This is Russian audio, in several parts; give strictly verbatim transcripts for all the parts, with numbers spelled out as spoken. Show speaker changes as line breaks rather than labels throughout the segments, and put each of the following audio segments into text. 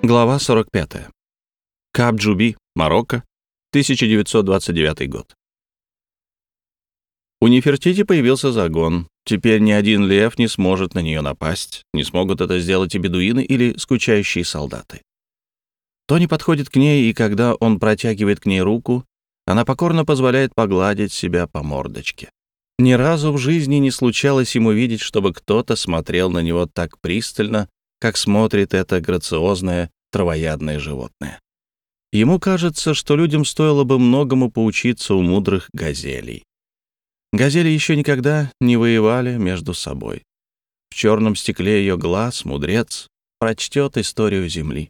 Глава сорок пятая. Кап-Джуби, Марокко, тысяча девятьсот двадцать девятый год. У Нефертити появился загон. Теперь ни один лев не сможет на нее напасть. Не смогут это сделать и бедуины или скучающие солдаты. Тони подходит к ней, и когда он протягивает к ней руку, она покорно позволяет погладить себя по мордочке. Ни разу в жизни не случалось ему видеть, чтобы кто-то смотрел на него так пристально, как смотрит это грациозное травоядное животное. Ему кажется, что людям стоило бы многому поучиться у мудрых газелей. Газели еще никогда не воевали между собой. В черном стекле ее глаз мудрец прочтет историю Земли.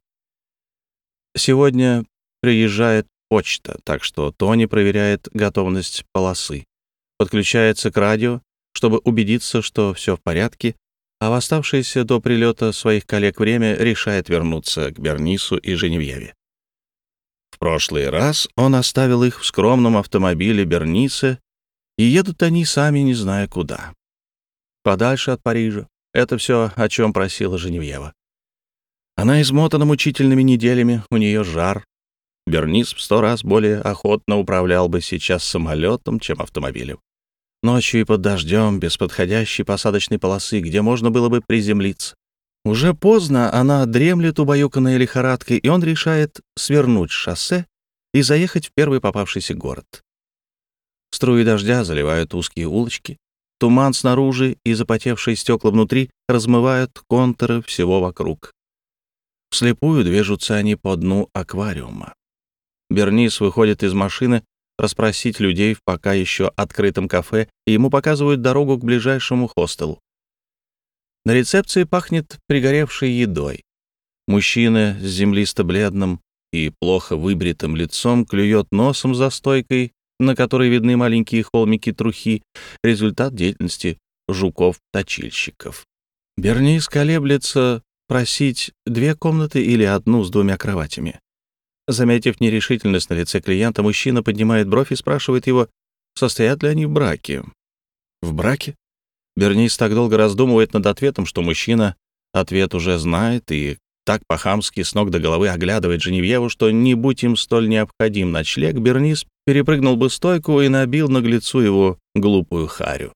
Сегодня приезжает почта, так что Тони проверяет готовность полосы, подключается к радио, чтобы убедиться, что все в порядке, а в оставшееся до прилета своих коллег время решает вернуться к Бернису и Женевьеве. В прошлый раз он оставил их в скромном автомобиле Берниса, и едут они сами, не зная куда. Подальше от Парижа. Это все, о чем просила Женевьева. Она измотана мучительными неделями, у нее жар. Бернис в сто раз более охотно управлял бы сейчас самолетом, чем автомобилем. Ночью и под дождем, без подходящей посадочной полосы, где можно было бы приземлиться. Уже поздно, она дремлет, убаюканная лихорадкой, и он решает свернуть с шоссе и заехать в первый попавшийся город. Струи дождя заливают узкие улочки, туман снаружи и запотевшие стекла внутри размывают контуры всего вокруг. Вслепую движутся они по дну аквариума. Бернис выходит из машины расспросить людей в пока еще открытом кафе, и ему показывают дорогу к ближайшему хостелу. На рецепции пахнет пригоревшей едой. Мужчина с землисто-бледным и плохо выбритым лицом клюет носом за стойкой, на которой видны маленькие холмики трухи, результат деятельности жуков-точильщиков. Бернис колеблется просить две комнаты или одну с двумя кроватями. Заметив нерешительность на лице клиента, мужчина поднимает бровь и спрашивает его, состоят ли они в браке. В браке? Бернис так долго раздумывает над ответом, что мужчина ответ уже знает и так по-хамски с ног до головы оглядывает Женевьеву, что, не будь им столь необходим ночлег, Бернис перепрыгнул бы стойку и набил наглецу его глупую харю.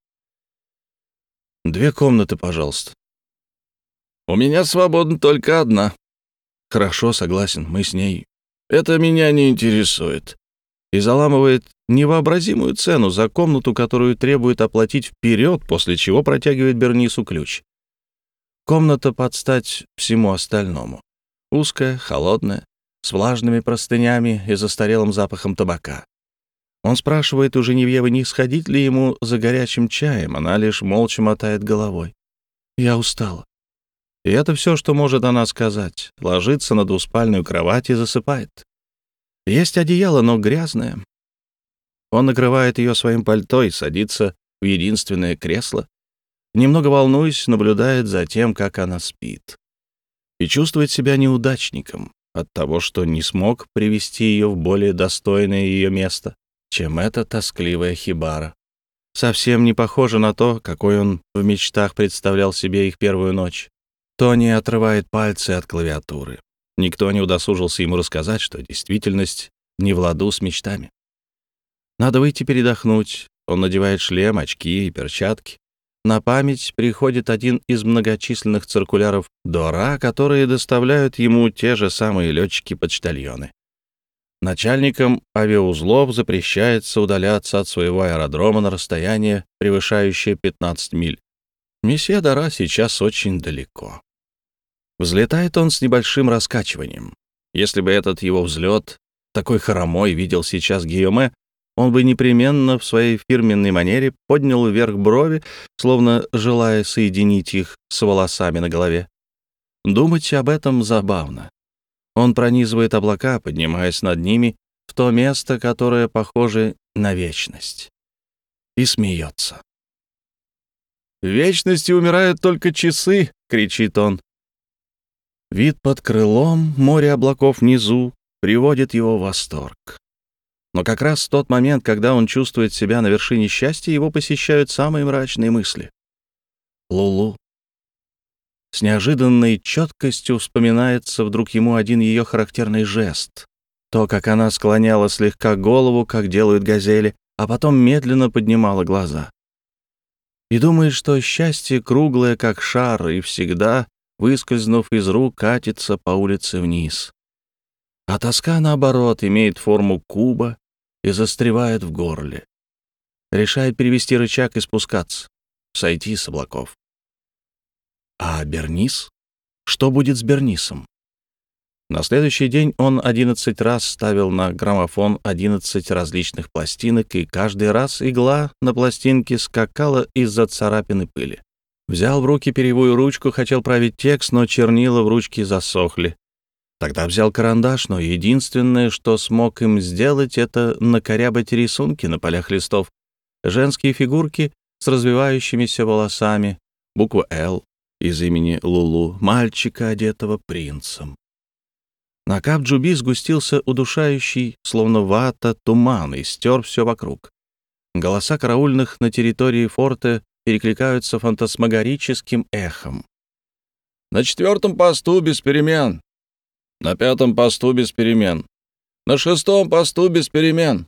«Две комнаты, пожалуйста». «У меня свободна только одна». «Хорошо, согласен, мы с ней». «Это меня не интересует». И заламывает невообразимую цену за комнату, которую требует оплатить вперед, после чего протягивает Бернису ключ. Комната под стать всему остальному. Узкая, холодная, с влажными простынями и застарелым запахом табака. Он спрашивает у Женевьевы, не сходить ли ему за горячим чаем, она лишь молча мотает головой. «Я устала». И это все, что может она сказать. Ложится на двуспальную кровать и засыпает. Есть одеяло, но грязное. Он накрывает ее своим пальто и садится в единственное кресло. Немного волнуясь, наблюдает за тем, как она спит. И чувствует себя неудачником от того, что не смог привести ее в более достойное ее место, чем эта тоскливая хибара. Совсем не похоже на то, какой он в мечтах представлял себе их первую ночь. Тони отрывает пальцы от клавиатуры. Никто не удосужился ему рассказать, что действительность не в ладу с мечтами. Надо выйти передохнуть. Он надевает шлем, очки и перчатки. На память приходит один из многочисленных циркуляров Дора, которые доставляют ему те же самые летчики-почтальоны. Начальникам авиаузлов запрещается удаляться от своего аэродрома на расстояние, превышающее пятнадцать миль. Месье Дора сейчас очень далеко. Взлетает он с небольшим раскачиванием. Если бы этот его взлет такой хромой видел сейчас Гийоме, он бы непременно в своей фирменной манере поднял вверх брови, словно желая соединить их с волосами на голове. Думать об этом забавно. Он пронизывает облака, поднимаясь над ними в то место, которое похоже на вечность, и смеется. «В вечности умирают только часы!» — кричит он. Вид под крылом, море облаков внизу приводит его в восторг. Но как раз в тот момент, когда он чувствует себя на вершине счастья, его посещают самые мрачные мысли. Лулу. С неожиданной четкостью вспоминается вдруг ему один ее характерный жест. То, как она склоняла слегка голову, как делают газели, а потом медленно поднимала глаза. И думает, что счастье круглое, как шар, и всегда, выскользнув из рук, катится по улице вниз. А тоска, наоборот, имеет форму куба и застревает в горле. Решает перевести рычаг и спускаться, сойти с облаков. А Бернис? Что будет с Бернисом? На следующий день он одиннадцать раз ставил на граммофон одиннадцать различных пластинок, и каждый раз игла на пластинке скакала из-за царапины пыли. Взял в руки перьевую ручку, хотел править текст, но чернила в ручке засохли. Тогда взял карандаш, но единственное, что смог им сделать, это накорябать рисунки на полях листов, женские фигурки с развивающимися волосами, букву «Л» из имени Лулу, мальчика, одетого принцем. На Кап-Джуби сгустился удушающий, словно вата, туман и стер все вокруг. Голоса караульных на территории форта перекликаются фантасмагорическим эхом. «На четвертом посту без перемен. На пятом посту без перемен. На шестом посту без перемен».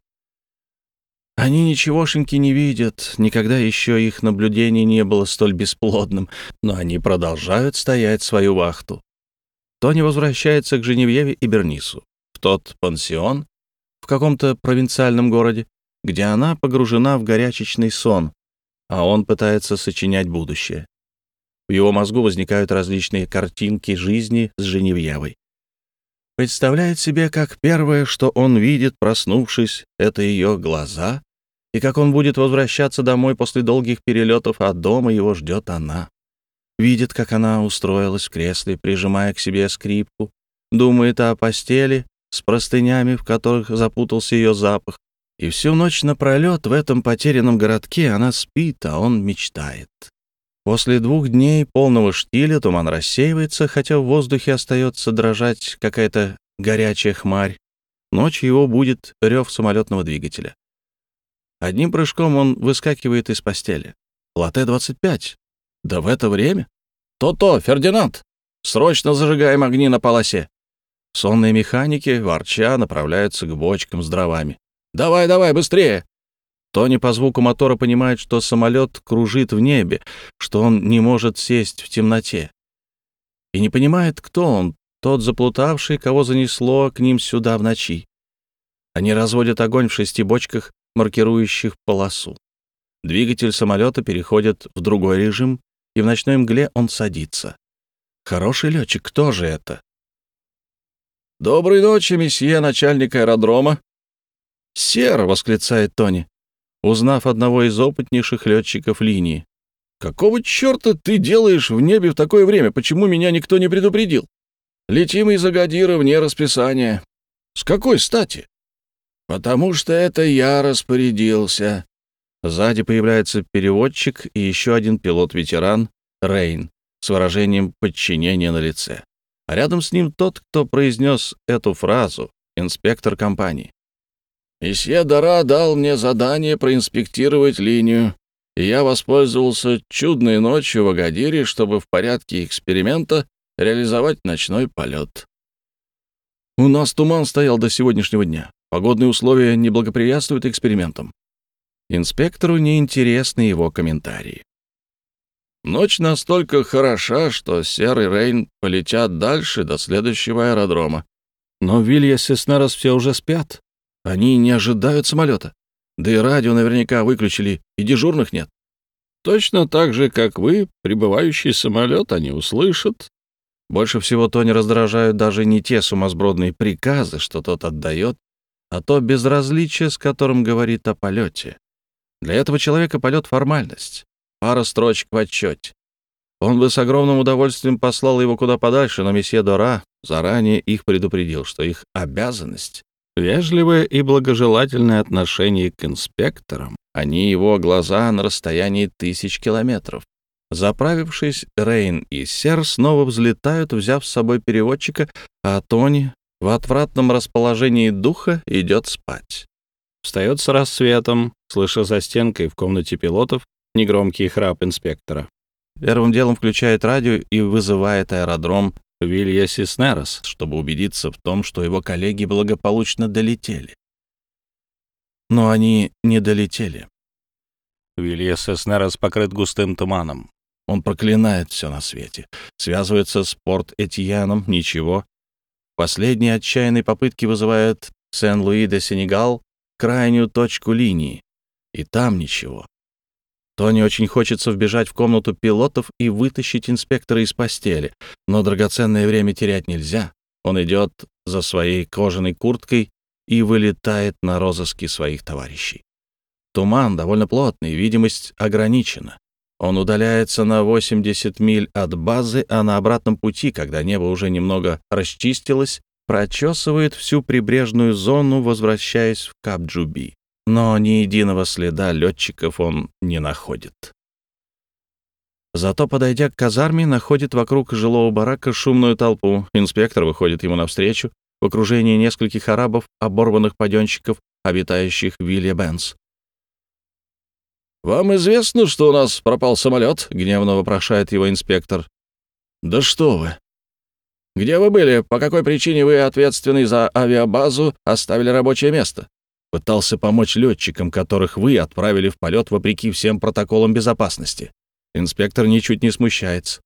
Они ничегошеньки не видят, никогда еще их наблюдение не было столь бесплодным, но они продолжают стоять свою вахту. Тони возвращается к Женевьеве и Бернису, в тот пансион в каком-то провинциальном городе, где она погружена в горячечный сон, а он пытается сочинять будущее. В его мозгу возникают различные картинки жизни с Женевьевой. Представляет себе, как первое, что он видит, проснувшись, это ее глаза, и как он будет возвращаться домой после долгих перелетов, а дома его ждет она. Видит, как она устроилась в кресле, прижимая к себе скрипку, думает о постели с простынями, в которых запутался ее запах, и всю ночь напролет в этом потерянном городке она спит, а он мечтает. После двух дней полного штиля туман рассеивается, хотя в воздухе остается дрожать какая-то горячая хмарь. Ночью его будет рев самолетного двигателя. Одним прыжком он выскакивает из постели. Латте двадцать пять. Да в это время? То-то, Фердинанд! Срочно зажигаем огни на полосе. Сонные механики, ворча, направляются к бочкам с дровами. Давай, давай, быстрее! Тони по звуку мотора понимает, что самолет кружит в небе, что он не может сесть в темноте. И не понимает, кто он, тот заплутавший, кого занесло к ним сюда в ночи. Они разводят огонь в шести бочках, маркирующих полосу. Двигатель самолета переходит в другой режим, и в ночной мгле он садится. Хороший летчик, кто же это? «Доброй ночи, месье, начальник аэродрома!» «Сэр!» — восклицает Тони, узнав одного из опытнейших летчиков линии. «Какого черта ты делаешь в небе в такое время? Почему меня никто не предупредил? Летим из Агадира вне расписания. С какой стати?» «Потому что это я распорядился». Сзади появляется переводчик и еще один пилот-ветеран, Рейн, с выражением подчинения на лице. А рядом с ним тот, кто произнес эту фразу, инспектор компании. «Месье Дара дал мне задание проинспектировать линию, и я воспользовался чудной ночью в Агадире, чтобы в порядке эксперимента реализовать ночной полет. У нас туман стоял до сегодняшнего дня. Погодные условия не благоприятствуют экспериментам». Инспектору неинтересны его комментарии. «Ночь настолько хороша, что Сер и Рейн полетят дальше до следующего аэродрома. Но Вилья и Сеснерос все уже спят. Они не ожидают самолета. Да и радио наверняка выключили, и дежурных нет. Точно так же, как вы, прибывающий самолет они услышат». Больше всего Тони раздражают даже не те сумасбродные приказы, что тот отдает, а то безразличие, с которым говорит о полете. Для этого человека полет — формальность, пара строчек в отчете. Он бы с огромным удовольствием послал его куда подальше, но месье Дора заранее их предупредил, что их обязанность — вежливое и благожелательное отношение к инспекторам. Они его глаза на расстоянии тысяч километров. Заправившись, Рейн и Сер снова взлетают, взяв с собой переводчика, а Тони в отвратном расположении духа идет спать. Встает с рассветом, слыша за стенкой в комнате пилотов негромкий храп инспектора. первым делом включает радио и вызывает аэродром Вилья-Сиснерос, чтобы убедиться в том, что его коллеги благополучно долетели. Но они не долетели. Вилья-Сиснерос покрыт густым туманом. Он проклинает все на свете. Связывается с Порт-Этьеном — ничего. Последние отчаянные попытки вызывают Сен-Луи-де-Сенегал, крайнюю точку линии. И там ничего. Тони очень хочется вбежать в комнату пилотов и вытащить инспектора из постели, но драгоценное время терять нельзя. Он идет за своей кожаной курткой и вылетает на розыски своих товарищей. Туман довольно плотный, видимость ограничена. Он удаляется на восемьдесят миль от базы, а на обратном пути, когда небо уже немного расчистилось, прочесывает всю прибрежную зону, возвращаясь в Кап-Джуби. Но ни единого следа летчиков он не находит. Зато, подойдя к казарме, находит вокруг жилого барака шумную толпу. Инспектор выходит ему навстречу в окружении нескольких арабов, оборванных паденщиков, обитающих в Вилья-Бенс. «Вам известно, что у нас пропал самолет?» — гневно вопрошает его инспектор. «Да что вы! Где вы были? По какой причине вы, ответственный за авиабазу, оставили рабочее место?» «Пытался помочь летчикам, которых вы отправили в полет вопреки всем протоколам безопасности». Инспектор ничуть не смущается.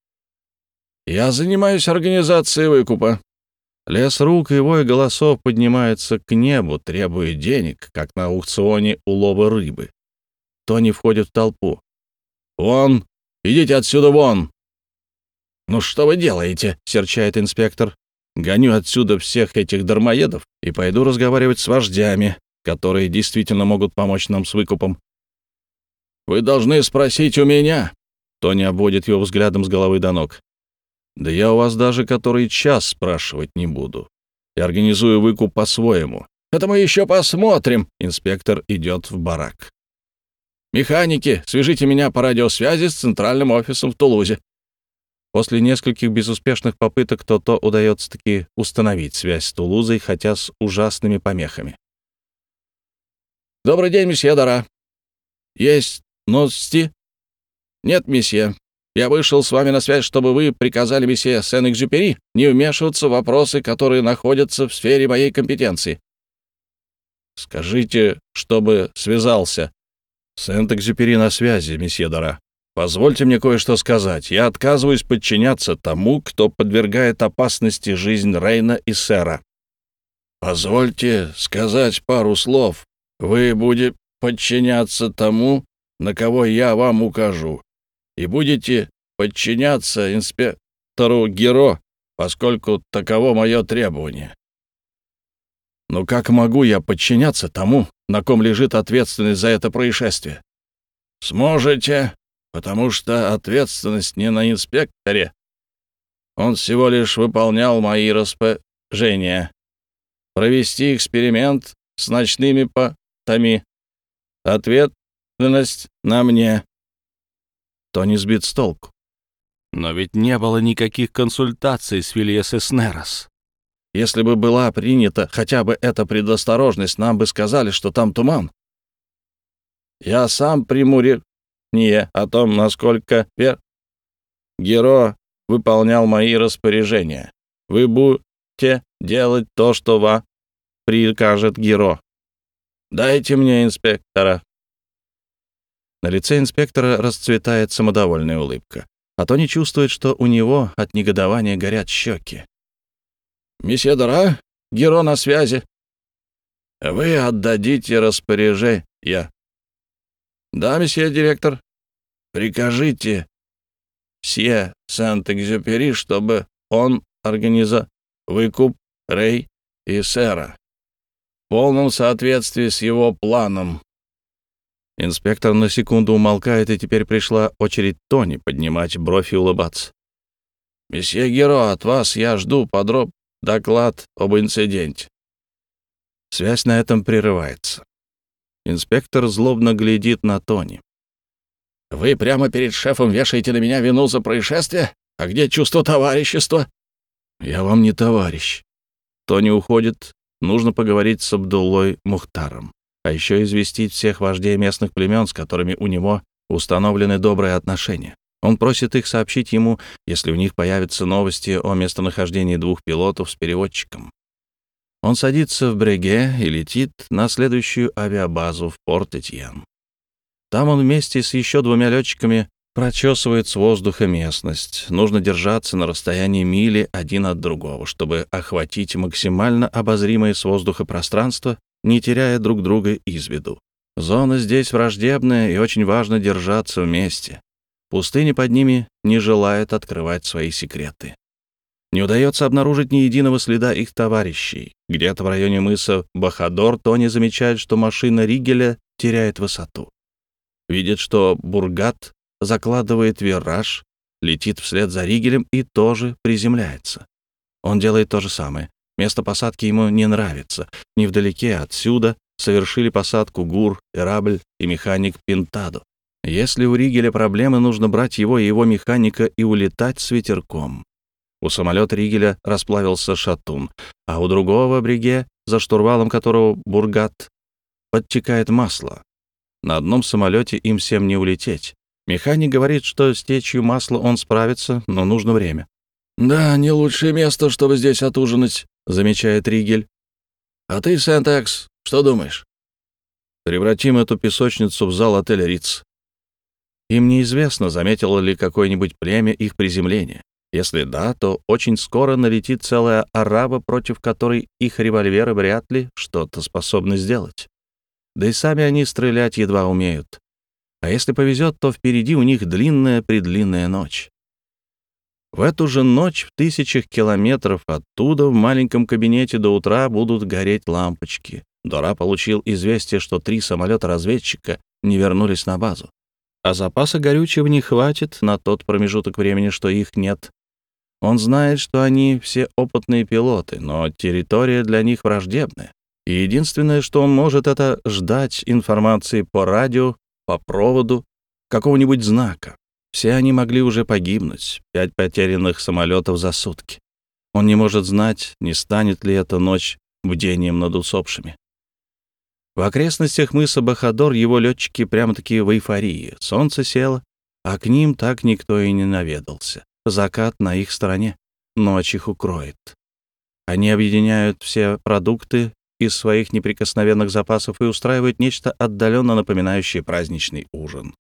«Я занимаюсь организацией выкупа». Лес рук и вой голосов поднимается к небу, требуя денег, как на аукционе улова рыбы. Тони входит в толпу. «Вон! Идите отсюда вон!» «Ну что вы делаете?» — серчает инспектор. «Гоню отсюда всех этих дармоедов и пойду разговаривать с вождями, которые действительно могут помочь нам с выкупом». «Вы должны спросить у меня!» Тони обводит его взглядом с головы до ног. «Да я у вас даже который час спрашивать не буду. Я организую выкуп по-своему». «Это мы еще посмотрим!» Инспектор идет в барак. «Механики, свяжите меня по радиосвязи с центральным офисом в Тулузе». После нескольких безуспешных попыток то-то удается таки установить связь с Тулузой, хотя с ужасными помехами. «Добрый день, месье Дара. Есть новости?» «Нет, месье. Я вышел с вами на связь, чтобы вы приказали месье Сен-Экзюпери не вмешиваться в вопросы, которые находятся в сфере моей компетенции». «Скажите, чтобы связался». «Сент-Экзюпери на связи, месье Дара. Позвольте мне кое-что сказать. Я отказываюсь подчиняться тому, кто подвергает опасности жизнь Рейна и Сэра». «Позвольте сказать пару слов. Вы будете подчиняться тому, на кого я вам укажу, и будете подчиняться инспектору Гиро, поскольку таково мое требование». «Но как могу я подчиняться тому, на ком лежит ответственность за это происшествие?» «Сможете, потому что ответственность не на инспекторе. Он всего лишь выполнял мои распоряжения. Провести эксперимент с ночными потами. Ответственность на мне». Тони сбит с толку. «Но ведь не было никаких консультаций с Вилья-Сиснерос. Если бы была принята хотя бы эта предосторожность, нам бы сказали, что там туман. Я сам приму решение о том, насколько вер... Геро выполнял мои распоряжения. Вы будете делать то, что вам прикажет Геро. Дайте мне инспектора». На лице инспектора расцветает самодовольная улыбка, а Тони чувствует, что у него от негодования горят щеки. «Месье Дора, Геро на связи. Вы отдадите распоряжение». «Да, месье директор. Прикажите мсье Сент-Экзюпери, чтобы он организовал выкуп Рей и Сэра в полном соответствии с его планом». Инспектор на секунду умолкает, и теперь пришла очередь Тони поднимать бровь и улыбаться. «Месье Геро, от вас я жду подробный доклад об инциденте». Связь на этом прерывается. Инспектор злобно глядит на Тони. «Вы прямо перед шефом вешаете на меня вину за происшествие? А где чувство товарищества?» «Я вам не товарищ». Тони уходит. Нужно поговорить с Абдуллой Мухтаром, а еще известить всех вождей местных племен, с которыми у него установлены добрые отношения. Он просит их сообщить ему, если у них появятся новости о местонахождении двух пилотов с переводчиком. Он садится в Бреге и летит на следующую авиабазу в Порт-Этьен. Там он вместе с еще двумя летчиками прочесывает с воздуха местность. Нужно держаться на расстоянии мили один от другого, чтобы охватить максимально обозримое с воздуха пространство, не теряя друг друга из виду. Зона здесь враждебная, и очень важно держаться вместе. Пустыня под ними не желает открывать свои секреты. Не удается обнаружить ни единого следа их товарищей. Где-то в районе мыса Бахадор Тони замечает, что машина Ригеля теряет высоту. Видит, что Бургат закладывает вираж, летит вслед за Ригелем и тоже приземляется. Он делает то же самое. Место посадки ему не нравится. Невдалеке отсюда совершили посадку Гур, Эрабль и механик Пинтадо. Если у Ригеля проблемы, нужно брать его и его механика и улетать с ветерком. У самолета Ригеля расплавился шатун, а у другого Бреге, за штурвалом которого Бургат, подтекает масло. На одном самолете им всем не улететь. Механик говорит, что с течью масла он справится, но нужно время. «Да, не лучшее место, чтобы здесь отужинать», — замечает Ригель. «А ты, Сент-Экс, что думаешь?» «Превратим эту песочницу в зал отеля Риц». Им неизвестно, заметило ли какое-нибудь племя их приземление. Если да, то очень скоро налетит целая араба, против которой их револьверы вряд ли что-то способны сделать. Да и сами они стрелять едва умеют. А если повезет, то впереди у них длинная-предлинная ночь. В эту же ночь в тысячах километров оттуда в маленьком кабинете до утра будут гореть лампочки. Дора получил известие, что три самолета-разведчика не вернулись на базу. А запаса горючего не хватит на тот промежуток времени, что их нет. Он знает, что они все опытные пилоты, но территория для них враждебная. И единственное, что он может, это ждать информации по радио, по проводу, какого-нибудь знака. Все они могли уже погибнуть, пять потерянных самолетов за сутки. Он не может знать, не станет ли эта ночь бдением над усопшими. В окрестностях мыса Бахадор его летчики прямо-таки в эйфории. Солнце село, а к ним так никто и не наведался. Закат на их стороне, ночь их укроет. Они объединяют все продукты из своих неприкосновенных запасов и устраивают нечто отдаленно напоминающее праздничный ужин.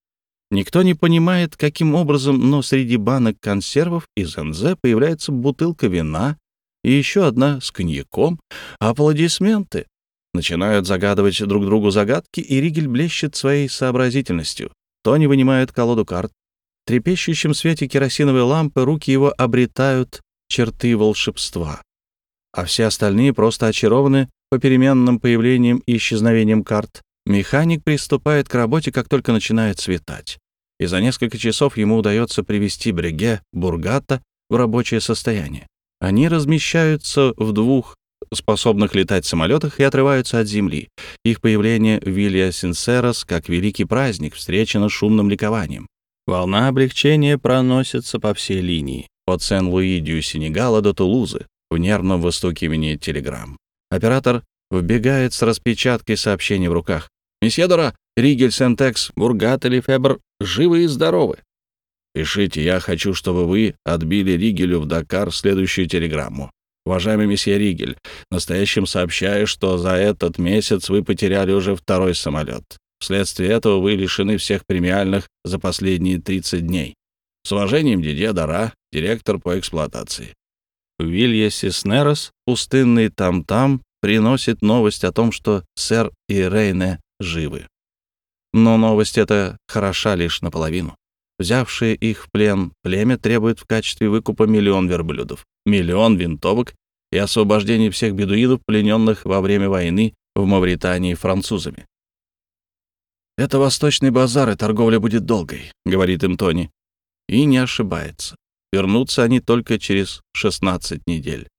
Никто не понимает, каким образом, но среди банок консервов из эн зэ появляется бутылка вина и еще одна с коньяком. Аплодисменты. Начинают загадывать друг другу загадки, и Ригель блещет своей сообразительностью. Тони вынимает колоду карт. В трепещущем свете керосиновой лампы руки его обретают черты волшебства. А все остальные просто очарованы попеременным появлением и исчезновением карт. Механик приступает к работе, как только начинает светать. И за несколько часов ему удается привести Бреге, Бургата в рабочее состояние. Они размещаются в двух способных летать самолетах и отрываются от земли. Их появление в Вилья-Синсерос, как великий праздник, встречено шумным ликованием. Волна облегчения проносится по всей линии, от Сен-Луи-дю-Сенегала до Тулузы, в нервном выстукивании телеграмм. Оператор вбегает с распечаткой сообщений в руках. «Месье Дора, Ригель, Сент-Экс, Бургат и Лефебр живы и здоровы. Пишите, я хочу, чтобы вы отбили Ригелю в Дакар следующую телеграмму. Уважаемый месье Ригель, настоящим сообщаю, что за этот месяц вы потеряли уже второй самолет. Вследствие этого вы лишены всех премиальных за последние тридцать дней. С уважением, Дидье Дора, директор по эксплуатации». Вилья Сиснерос, пустынный там-там, приносит новость о том, что сэр и Рейне живы. Но новость эта хороша лишь наполовину. Взявшие их в плен племя требует в качестве выкупа миллион верблюдов, миллион винтовок и освобождение всех бедуинов, плененных во время войны в Мавритании французами. «Это восточный базар, и торговля будет долгой», — говорит им Тони. И не ошибается. Вернутся они только через шестнадцать недель.